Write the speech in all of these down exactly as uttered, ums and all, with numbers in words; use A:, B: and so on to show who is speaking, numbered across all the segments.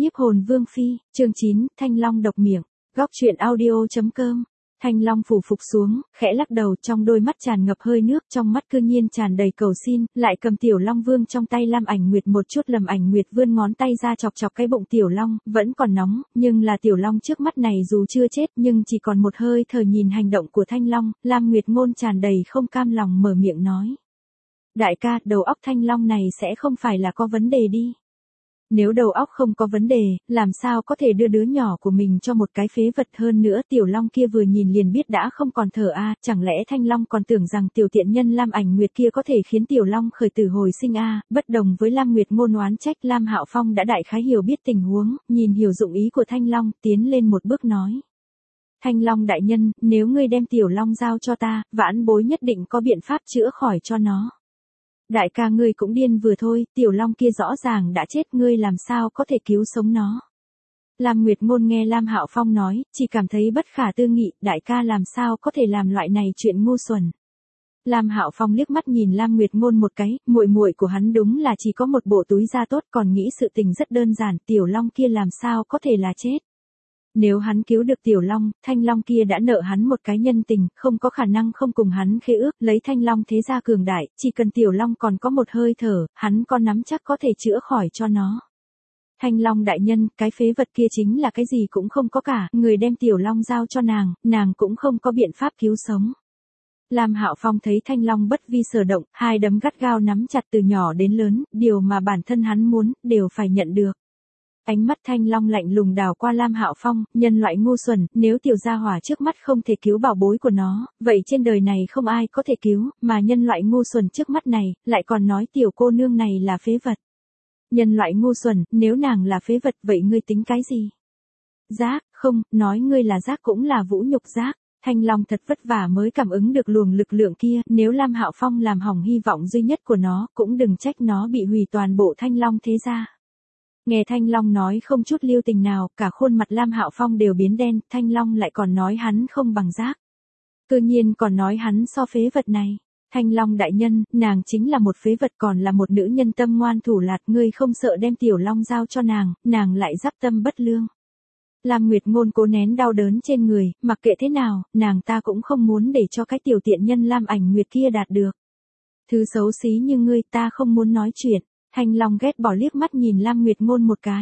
A: Nhiếp hồn vương phi, chương chín, Thanh Long độc miệng, góc truyện audio.com. Thanh Long phủ phục xuống, khẽ lắc đầu, trong đôi mắt tràn ngập hơi nước, trong mắt cư nhiên tràn đầy cầu xin, lại cầm Tiểu Long Vương trong tay. Lam Ảnh Nguyệt một chút. Lâm Ảnh Nguyệt vươn ngón tay ra chọc chọc cái bụng Tiểu Long, vẫn còn nóng, nhưng là Tiểu Long trước mắt này dù chưa chết nhưng chỉ còn một hơi thở. Nhìn hành động của Thanh Long, Lam Nguyệt Ngôn tràn đầy không cam lòng mở miệng nói: đại ca, đầu óc Thanh Long này sẽ không phải là có vấn đề đi. Nếu đầu óc không có vấn đề, làm sao có thể đưa đứa nhỏ của mình cho một cái phế vật. Hơn nữa Tiểu Long kia vừa nhìn liền biết đã không còn thở a, à, chẳng lẽ Thanh Long còn tưởng rằng tiểu tiện nhân Lam Ảnh Nguyệt kia có thể khiến Tiểu Long khởi tử hồi sinh a? À? Bất đồng với Lam Nguyệt Ngôn oán trách, Lam Hạo Phong đã đại khái hiểu biết tình huống, nhìn hiểu dụng ý của Thanh Long, tiến lên một bước nói: Thanh Long đại nhân, nếu ngươi đem Tiểu Long giao cho ta, vãn bối nhất định có biện pháp chữa khỏi cho nó. Đại ca, ngươi cũng điên vừa thôi, Tiểu Long kia rõ ràng đã chết, ngươi làm sao có thể cứu sống nó. Lam Nguyệt Ngôn nghe Lam Hạo Phong nói, chỉ cảm thấy bất khả tư nghị, đại ca làm sao có thể làm loại này chuyện ngu xuẩn. Lam Hạo Phong liếc mắt nhìn Lam Nguyệt Ngôn một cái, muội muội của hắn đúng là chỉ có một bộ túi da tốt, còn nghĩ sự tình rất đơn giản, Tiểu Long kia làm sao có thể là chết. Nếu hắn cứu được Tiểu Long, Thanh Long kia đã nợ hắn một cái nhân tình, không có khả năng không cùng hắn khế ước. Lấy Thanh Long thế gia cường đại, chỉ cần Tiểu Long còn có một hơi thở, hắn có nắm chắc có thể chữa khỏi cho nó. Thanh Long đại nhân, cái phế vật kia chính là cái gì cũng không có cả, người đem Tiểu Long giao cho nàng, nàng cũng không có biện pháp cứu sống. Lam Hạo Phong thấy Thanh Long bất vi sở động, hai đấm gắt gao nắm chặt từ nhỏ đến lớn, điều mà bản thân hắn muốn, đều phải nhận được. Ánh mắt Thanh Long lạnh lùng đảo qua Lam Hạo Phong, nhân loại ngu xuẩn, nếu tiểu gia hỏa trước mắt không thể cứu bảo bối của nó, vậy trên đời này không ai có thể cứu, mà nhân loại ngu xuẩn trước mắt này, lại còn nói tiểu cô nương này là phế vật. Nhân loại ngu xuẩn, nếu nàng là phế vật vậy ngươi tính cái gì? Giác, không, nói ngươi là giác cũng là vũ nhục giác. Thanh Long thật vất vả mới cảm ứng được luồng lực lượng kia, nếu Lam Hạo Phong làm hỏng hy vọng duy nhất của nó, cũng đừng trách nó bị hủy toàn bộ Thanh Long thế gia. Nghe Thanh Long nói không chút lưu tình nào, cả khuôn mặt Lam Hạo Phong đều biến đen, Thanh Long lại còn nói hắn không bằng giác. Cư nhiên còn nói hắn so phế vật này. Thanh Long đại nhân, nàng chính là một phế vật, còn là một nữ nhân tâm ngoan thủ lạt, ngươi không sợ đem Tiểu Long giao cho nàng, nàng lại giáp tâm bất lương. Lam Nguyệt Ngôn cố nén đau đớn trên người, mặc kệ thế nào, nàng ta cũng không muốn để cho cái tiểu tiện nhân Lam Ảnh Nguyệt kia đạt được. Thứ xấu xí như ngươi, ta không muốn nói chuyện. Thanh Long ghét bỏ liếc mắt nhìn Lam Nguyệt Ngôn một cái.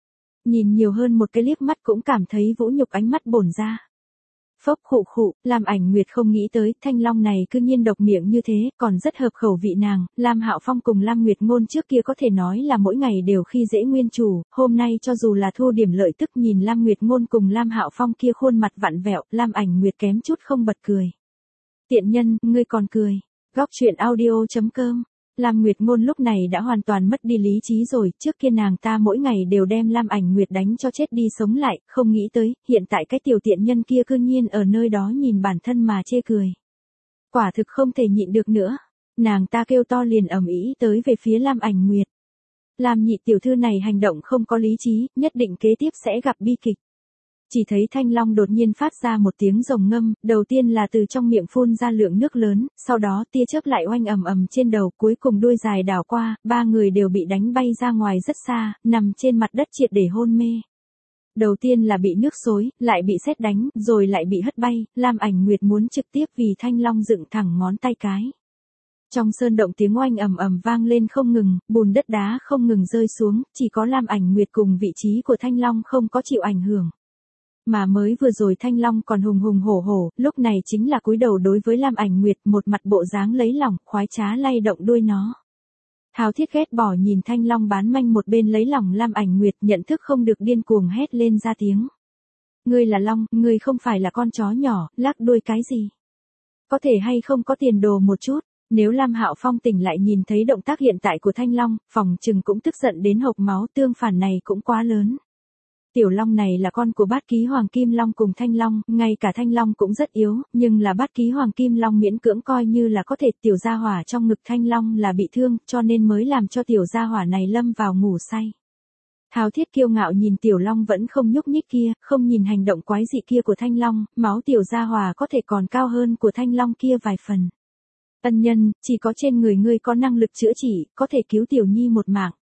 A: Nhìn nhiều hơn một cái liếc mắt cũng cảm thấy vũ nhục, ánh mắt bổn ra. Phốc khụ khụ, Lam Ảnh Nguyệt không nghĩ tới, Thanh Long này cư nhiên độc miệng như thế, còn rất hợp khẩu vị nàng. Lam Hạo Phong cùng Lam Nguyệt Ngôn trước kia có thể nói là mỗi ngày đều khi dễ nguyên chủ, hôm nay cho dù là thu điểm lợi tức, nhìn Lam Nguyệt Ngôn cùng Lam Hạo Phong kia khuôn mặt vặn vẹo, Lam Ảnh Nguyệt kém chút không bật cười. Tiện nhân, ngươi còn cười. Góc truyện audio.com. Lam Nguyệt Ngôn lúc này đã hoàn toàn mất đi lý trí rồi, trước kia nàng ta mỗi ngày đều đem Lam Ảnh Nguyệt đánh cho chết đi sống lại, không nghĩ tới, hiện tại cái tiểu tiện nhân kia cư nhiên ở nơi đó nhìn bản thân mà chê cười. Quả thực không thể nhịn được nữa, nàng ta kêu to liền ầm ĩ tới về phía Lam Ảnh Nguyệt. Lam nhị tiểu thư này hành động không có lý trí, nhất định kế tiếp sẽ gặp bi kịch. Chỉ thấy Thanh Long đột nhiên phát ra một tiếng rồng ngâm, đầu tiên là từ trong miệng phun ra lượng nước lớn, sau đó tia chớp lại oanh ầm ầm trên đầu, cuối cùng đuôi dài đảo qua, ba người đều bị đánh bay ra ngoài rất xa, nằm trên mặt đất triệt để hôn mê. Đầu tiên là bị nước xối, lại bị sét đánh, rồi lại bị hất bay, Lam Ảnh Nguyệt muốn trực tiếp vì Thanh Long dựng thẳng ngón tay cái. Trong sơn động tiếng oanh ầm ầm vang lên không ngừng, bùn đất đá không ngừng rơi xuống, chỉ có Lam Ảnh Nguyệt cùng vị trí của Thanh Long không có chịu ảnh hưởng. Mà mới vừa rồi Thanh Long còn hùng hùng hổ hổ, lúc này chính là cúi đầu đối với Lam Ảnh Nguyệt, một mặt bộ dáng lấy lòng, khoái trá lay động đuôi nó. Thao Thiết ghét bỏ nhìn Thanh Long bán manh một bên lấy lòng Lam Ảnh Nguyệt, nhận thức không được điên cuồng hét lên ra tiếng. Ngươi là Long, ngươi không phải là con chó nhỏ, lắc đuôi cái gì? Có thể hay không có tiền đồ một chút? Nếu Lam Hạo Phong tỉnh lại nhìn thấy động tác hiện tại của Thanh Long, phòng trừng cũng tức giận đến hộc máu, tương phản này cũng quá lớn. Tiểu Long này là con của bát ký Hoàng Kim Long cùng Thanh Long, ngay cả Thanh Long cũng rất yếu, nhưng là bát ký Hoàng Kim Long miễn cưỡng coi như là có thể. Tiểu gia hỏa trong ngực Thanh Long là bị thương, cho nên mới làm cho tiểu gia hỏa này lâm vào ngủ say. Thao Thiết kiêu ngạo nhìn Tiểu Long vẫn không nhúc nhích kia, không nhìn hành động quái dị kia của Thanh Long, máu tiểu gia hỏa có thể còn cao hơn của Thanh Long kia vài phần. Ân nhân, chỉ có trên người ngươi có năng lực chữa trị, có thể cứu Tiểu Nhi một mạng.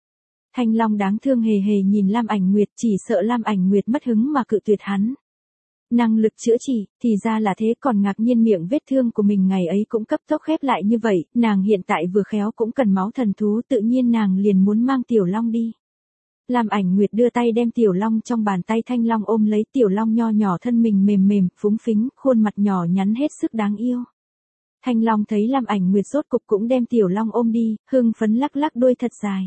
A: Thanh Long đáng thương hề hề nhìn Lam Ảnh Nguyệt, chỉ sợ Lam Ảnh Nguyệt mất hứng mà cự tuyệt hắn. Năng lực chữa trị, thì ra là thế, còn ngạc nhiên miệng vết thương của mình ngày ấy cũng cấp tốc khép lại như vậy, nàng hiện tại vừa khéo cũng cần máu thần thú, tự nhiên nàng liền muốn mang Tiểu Long đi. Lam Ảnh Nguyệt đưa tay đem Tiểu Long trong bàn tay Thanh Long ôm lấy, Tiểu Long nho nhỏ thân mình mềm mềm, phúng phính, khuôn mặt nhỏ nhắn hết sức đáng yêu. Thanh Long thấy Lam Ảnh Nguyệt rốt cục cũng đem Tiểu Long ôm đi, hưng phấn lắc lắc đuôi thật dài.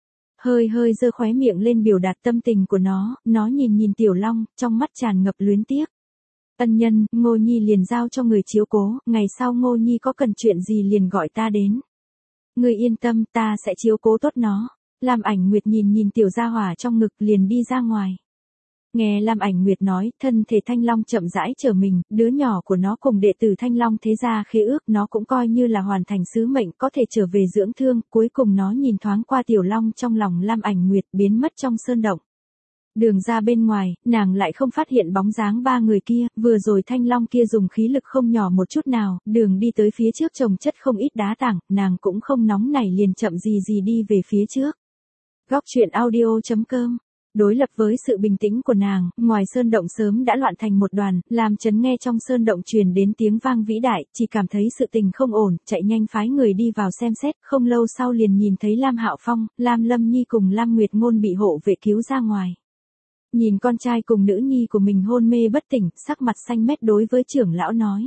A: Hơi hơi giơ khóe miệng lên biểu đạt tâm tình của nó, nó nhìn nhìn Tiểu Long, trong mắt tràn ngập luyến tiếc. Ân nhân, Ngô Nhi liền giao cho người chiếu cố, ngày sau Ngô Nhi có cần chuyện gì liền gọi ta đến. Người yên tâm, ta sẽ chiếu cố tốt nó. Lam Ảnh Nguyệt nhìn nhìn tiểu gia hỏa trong ngực liền đi ra ngoài. Nghe Lam Ảnh Nguyệt nói, thân thể Thanh Long chậm rãi trở mình, đứa nhỏ của nó cùng đệ tử Thanh Long thế gia khế ước, nó cũng coi như là hoàn thành sứ mệnh, có thể trở về dưỡng thương, cuối cùng nó nhìn thoáng qua Tiểu Long trong lòng Lam Ảnh Nguyệt, biến mất trong sơn động. Đường ra bên ngoài, nàng lại không phát hiện bóng dáng ba người kia, vừa rồi Thanh Long kia dùng khí lực không nhỏ một chút nào, đường đi tới phía trước trồng chất không ít đá tảng, nàng cũng không nóng nảy liền chậm gì gì đi về phía trước. Góc truyện audio chấm com. Đối lập với sự bình tĩnh của nàng, ngoài sơn động sớm đã loạn thành một đoàn, làm chấn nghe trong sơn động truyền đến tiếng vang vĩ đại, chỉ cảm thấy sự tình không ổn, chạy nhanh phái người đi vào xem xét, không lâu sau liền nhìn thấy Lam Hạo Phong, Lam Lâm Nhi cùng Lam Nguyệt Ngôn bị hộ vệ cứu ra ngoài. Nhìn con trai cùng nữ nhi của mình hôn mê bất tỉnh, sắc mặt xanh mét đối với trưởng lão nói.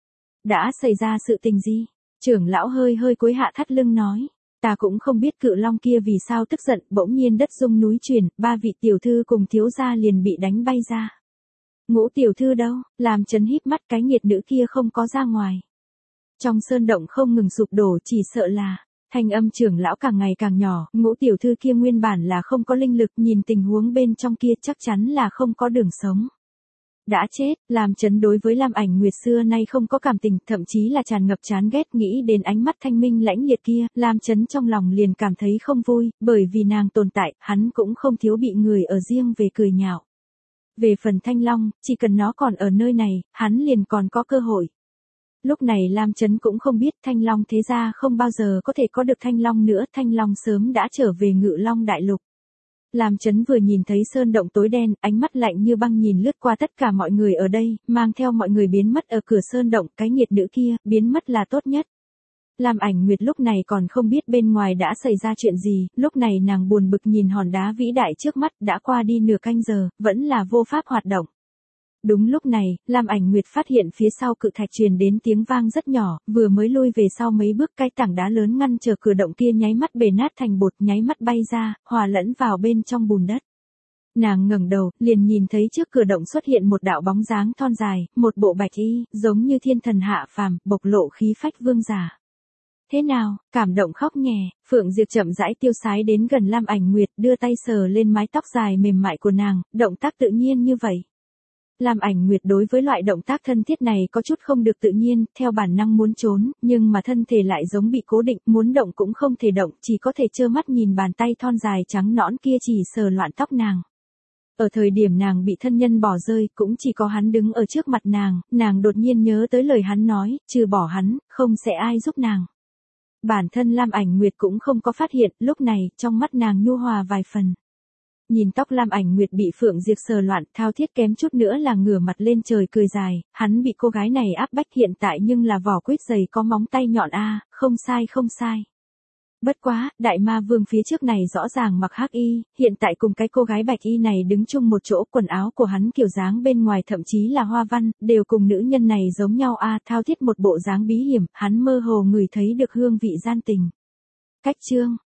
A: Đã xảy ra sự tình gì? Trưởng lão hơi hơi cúi hạ thắt lưng nói. Ta cũng không biết Cự Long kia vì sao tức giận, bỗng nhiên đất rung núi chuyển, ba vị tiểu thư cùng thiếu gia liền bị đánh bay ra. Ngũ tiểu thư đâu? Làm chấn híp mắt, cái nghiệt nữ kia không có ra ngoài. Trong sơn động không ngừng sụp đổ, chỉ sợ là, thanh âm trưởng lão càng ngày càng nhỏ, ngũ tiểu thư kia nguyên bản là không có linh lực, nhìn tình huống bên trong kia chắc chắn là không có đường sống. Đã chết, làm chấn đối với Lam Ảnh Nguyệt xưa nay không có cảm tình, thậm chí là tràn ngập chán ghét, nghĩ đến ánh mắt thanh minh lãnh liệt kia, Lam chấn trong lòng liền cảm thấy không vui, bởi vì nàng tồn tại, hắn cũng không thiếu bị người ở riêng về cười nhạo. Về phần Thanh Long, chỉ cần nó còn ở nơi này, hắn liền còn có cơ hội. Lúc này Lam chấn cũng không biết Thanh Long thế ra không bao giờ có thể có được Thanh Long nữa, Thanh Long sớm đã trở về Ngự Long Đại Lục. Lam chấn vừa nhìn thấy sơn động tối đen, ánh mắt lạnh như băng nhìn lướt qua tất cả mọi người ở đây, mang theo mọi người biến mất ở cửa sơn động, cái nghiệt nữ kia, biến mất là tốt nhất. Lam Ảnh Nguyệt lúc này còn không biết bên ngoài đã xảy ra chuyện gì, lúc này nàng buồn bực nhìn hòn đá vĩ đại trước mắt, đã qua đi nửa canh giờ, vẫn là vô pháp hoạt động. Đúng lúc này, Lam Ảnh Nguyệt phát hiện phía sau cự thạch truyền đến tiếng vang rất nhỏ, vừa mới lui về sau mấy bước, cái tảng đá lớn ngăn chờ cửa động kia nháy mắt bể nát thành bột, nháy mắt bay ra, hòa lẫn vào bên trong bùn đất. Nàng ngẩng đầu, liền nhìn thấy trước cửa động xuất hiện một đạo bóng dáng thon dài, một bộ bạch y, giống như thiên thần hạ phàm, bộc lộ khí phách vương giả. Thế nào, cảm động khóc nhè, Phượng Diệp chậm rãi tiêu sái đến gần Lam Ảnh Nguyệt, đưa tay sờ lên mái tóc dài mềm mại của nàng, động tác tự nhiên như vậy. Lam Ảnh Nguyệt đối với loại động tác thân thiết này có chút không được tự nhiên, theo bản năng muốn trốn, nhưng mà thân thể lại giống bị cố định, muốn động cũng không thể động, chỉ có thể trơ mắt nhìn bàn tay thon dài trắng nõn kia chỉ sờ loạn tóc nàng. Ở thời điểm nàng bị thân nhân bỏ rơi, cũng chỉ có hắn đứng ở trước mặt nàng, nàng đột nhiên nhớ tới lời hắn nói, trừ bỏ hắn, không sẽ ai giúp nàng. Bản thân Lam Ảnh Nguyệt cũng không có phát hiện, lúc này, trong mắt nàng nhu hòa vài phần. Nhìn tóc Lam Ảnh Nguyệt bị Phượng Diệp sờ loạn, thao thiết kém chút nữa là ngửa mặt lên trời cười dài, hắn bị cô gái này áp bách hiện tại nhưng là vỏ quýt dày có móng tay nhọn a, không sai không sai. Bất quá, đại ma vương phía trước này rõ ràng mặc hắc y, hiện tại cùng cái cô gái bạch y này đứng chung một chỗ, quần áo của hắn kiểu dáng bên ngoài thậm chí là hoa văn, đều cùng nữ nhân này giống nhau a, thao thiết một bộ dáng bí hiểm, hắn mơ hồ ngửi thấy được hương vị gian tình. Cách chương